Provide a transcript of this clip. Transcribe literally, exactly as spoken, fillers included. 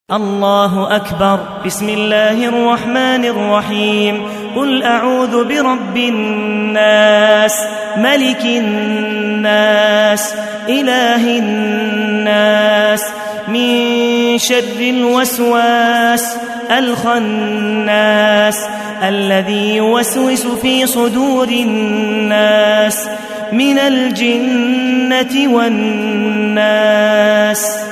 الله أكبر. بسم الله الرحمن الرحيم. قل أعوذ برب الناس ملك الناس إله الناس من شر الوسواس الخناس الذي يوسوس في صدور الناس من الجنة والناس.